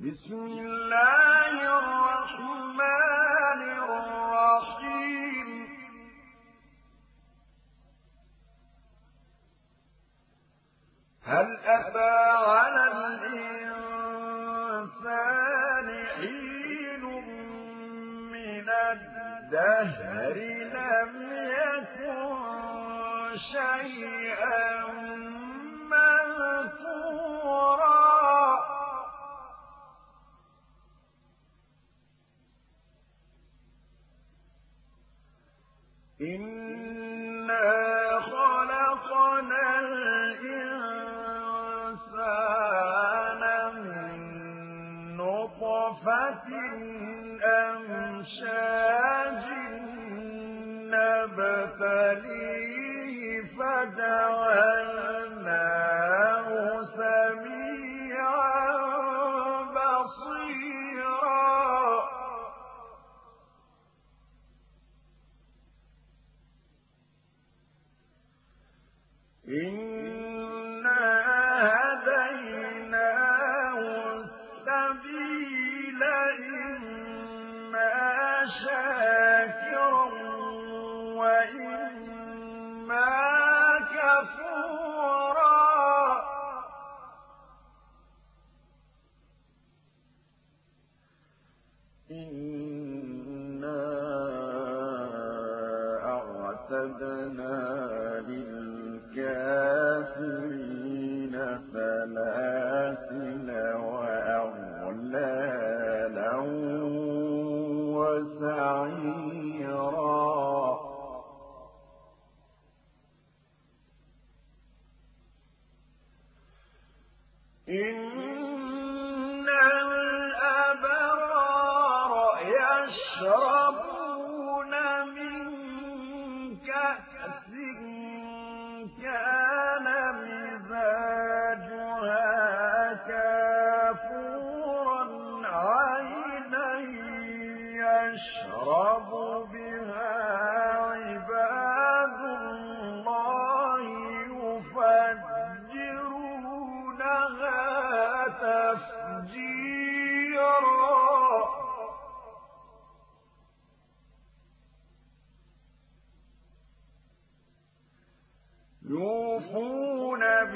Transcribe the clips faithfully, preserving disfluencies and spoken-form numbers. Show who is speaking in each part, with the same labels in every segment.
Speaker 1: بسم الله الرحمن الرحيم. هل أتى على الإنسان حين من الدهر لم يكن شيئا مذكورا إنا خلقنا الإنسان من نطفة أمشاج نبتليه فجعلناه سميعا بصيرا. إنا هديناه السبيل إما شاكرا وإما كفورا. إنا أعتدنا للكافرين سلاسل وأغلالا وسعيرا. إن الأبرار يشربون من كأس كان مزاجها كافورا عينا يشرب بها عباد الله يفجرونها تفجيرا. يوفون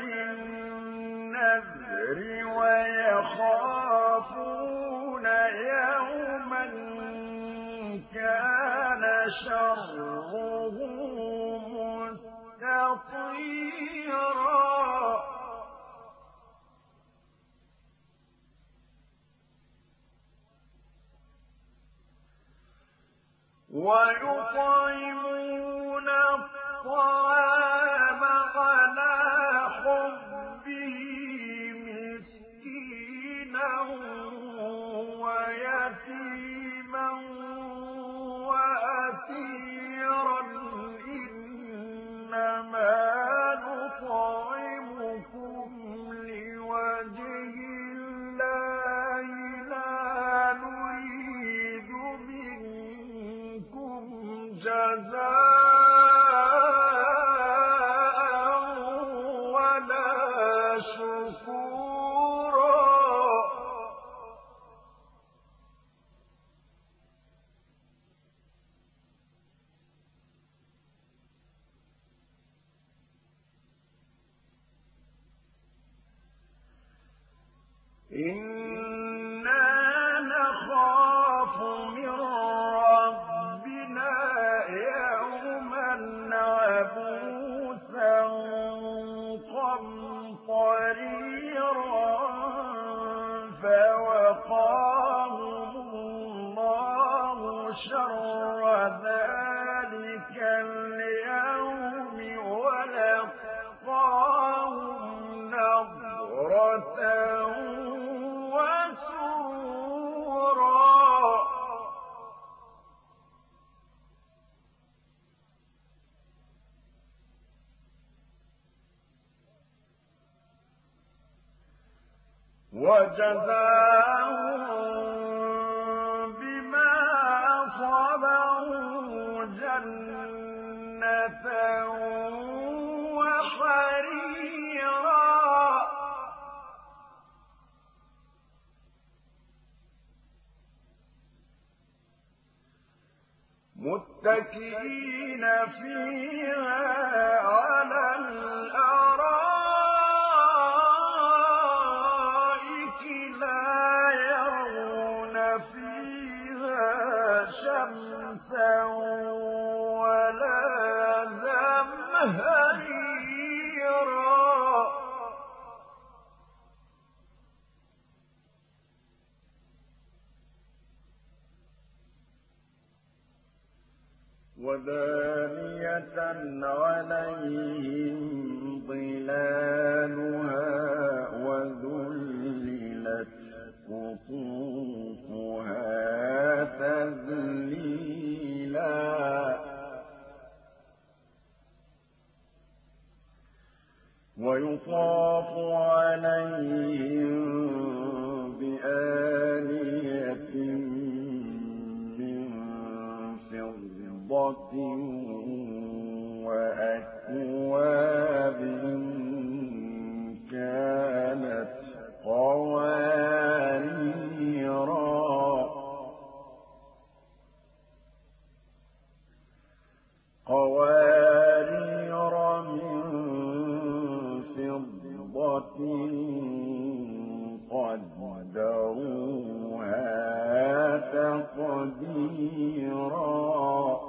Speaker 1: بالنذر ويخافون يوما كان شره مستطيرا. ويطعمون الطعام على حبه مسكينا ويتيما وأسيرا. إنما نطعمكم لوجه الله لا نريد منكم جزاء ولا شكورا. إنا نخاف من ربنا يوما عبوسا قمطريرا. فوقاهم الله شر ذلك اليوم ولقاهم نضرة وسرورا. وجزاهم بما صبروا جنة وحريرا. متكئين فيها على الأرائك لا يرون فيها شمسا ولا زمهريرا ودانية عليهم ظلالها وذللت قطوفها تذليلا ويطاف عليهم بآنية وأكواب كانت قواريرا قوارير من فضة قدروها تقديرا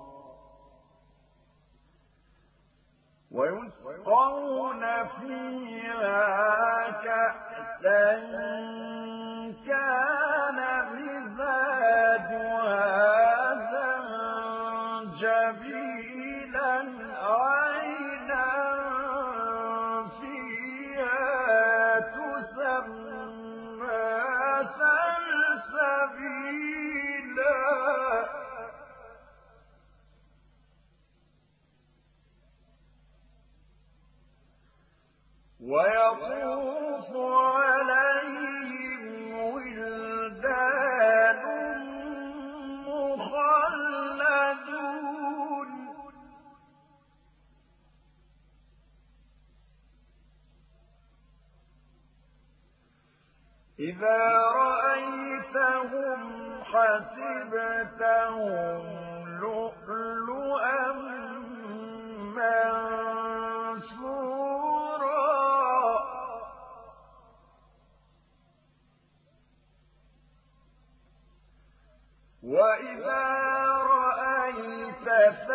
Speaker 1: ويسقون فيها كأسا كان مزاجها زنجبيلا عينا فيها تسمى سلسبيلا ويطوف عليهم ولدان مخلدون إذا رأيتهم حسبتهم لؤلؤا منثورا وإذا رأيت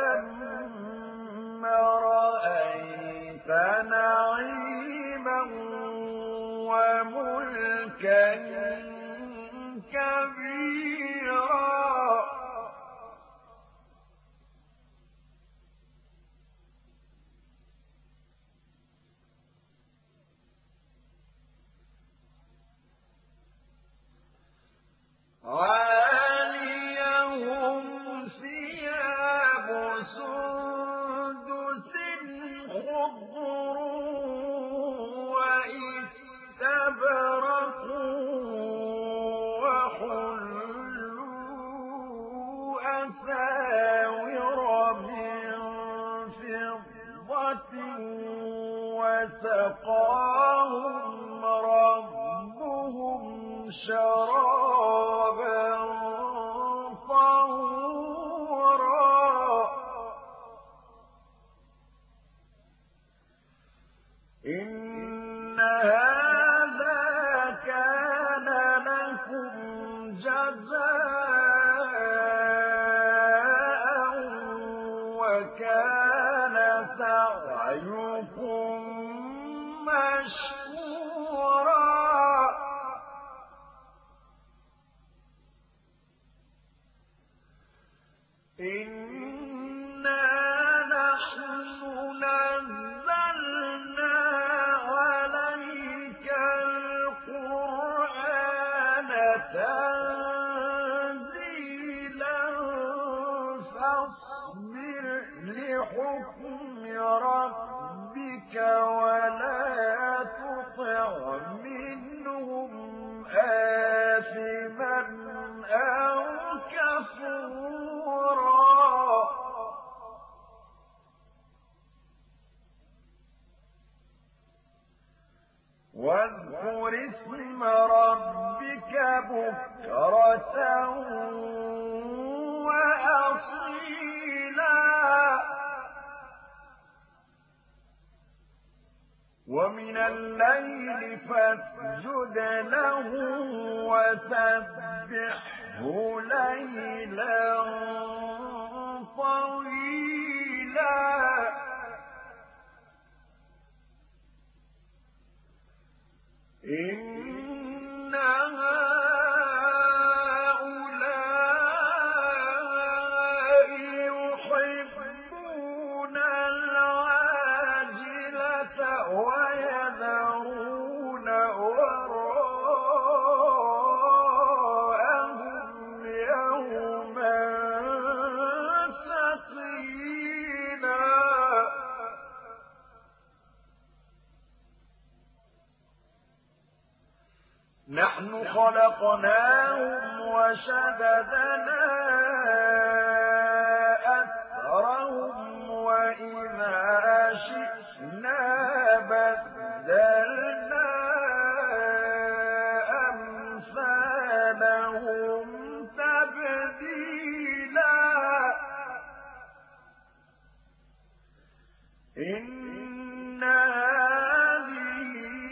Speaker 1: ثم رأيت نعيما وملكا كبيرا عاليهم ثياب سندس خضر واستبرق وحلوا أساور من فضة وسقاهم ربهم شرابا طهورا إن هذا كان لكم جزاء وكان سعيكم مشكورا إنا نحن نزلنا عليك القرآن تنزيلا فاصبر لحكم ربك ولا تطع منهم آثما أو كفورا واذكر اسم ربك بكرة وأصيلا ومن الليل فاسجد له وسبحه ليلا طويلا إن هؤلاء يحبون العاجلة ويذرون وراءهم يوما ثقيلا نحن خلقناهم وشددنا أسرهم وإذا شئنا بدلنا أمثالهم تبديلا إن هذه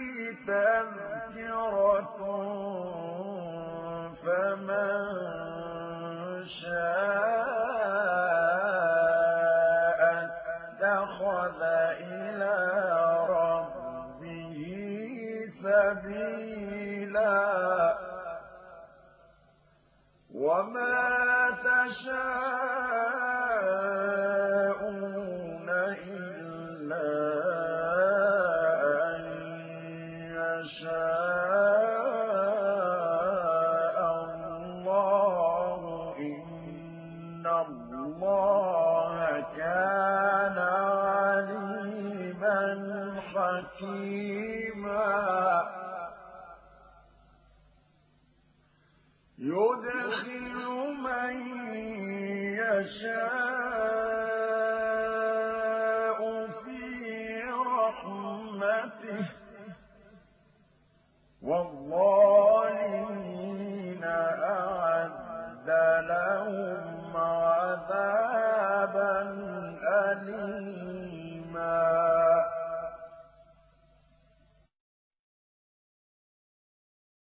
Speaker 1: تذكرة فمن شاء اتخذ إلى ربه سبيلا وما تشاءون إلا أن يشاء الله إن الله كان عليما حكيما يدخل من يشاء في رحمته والظالمين أعد لهم عذابا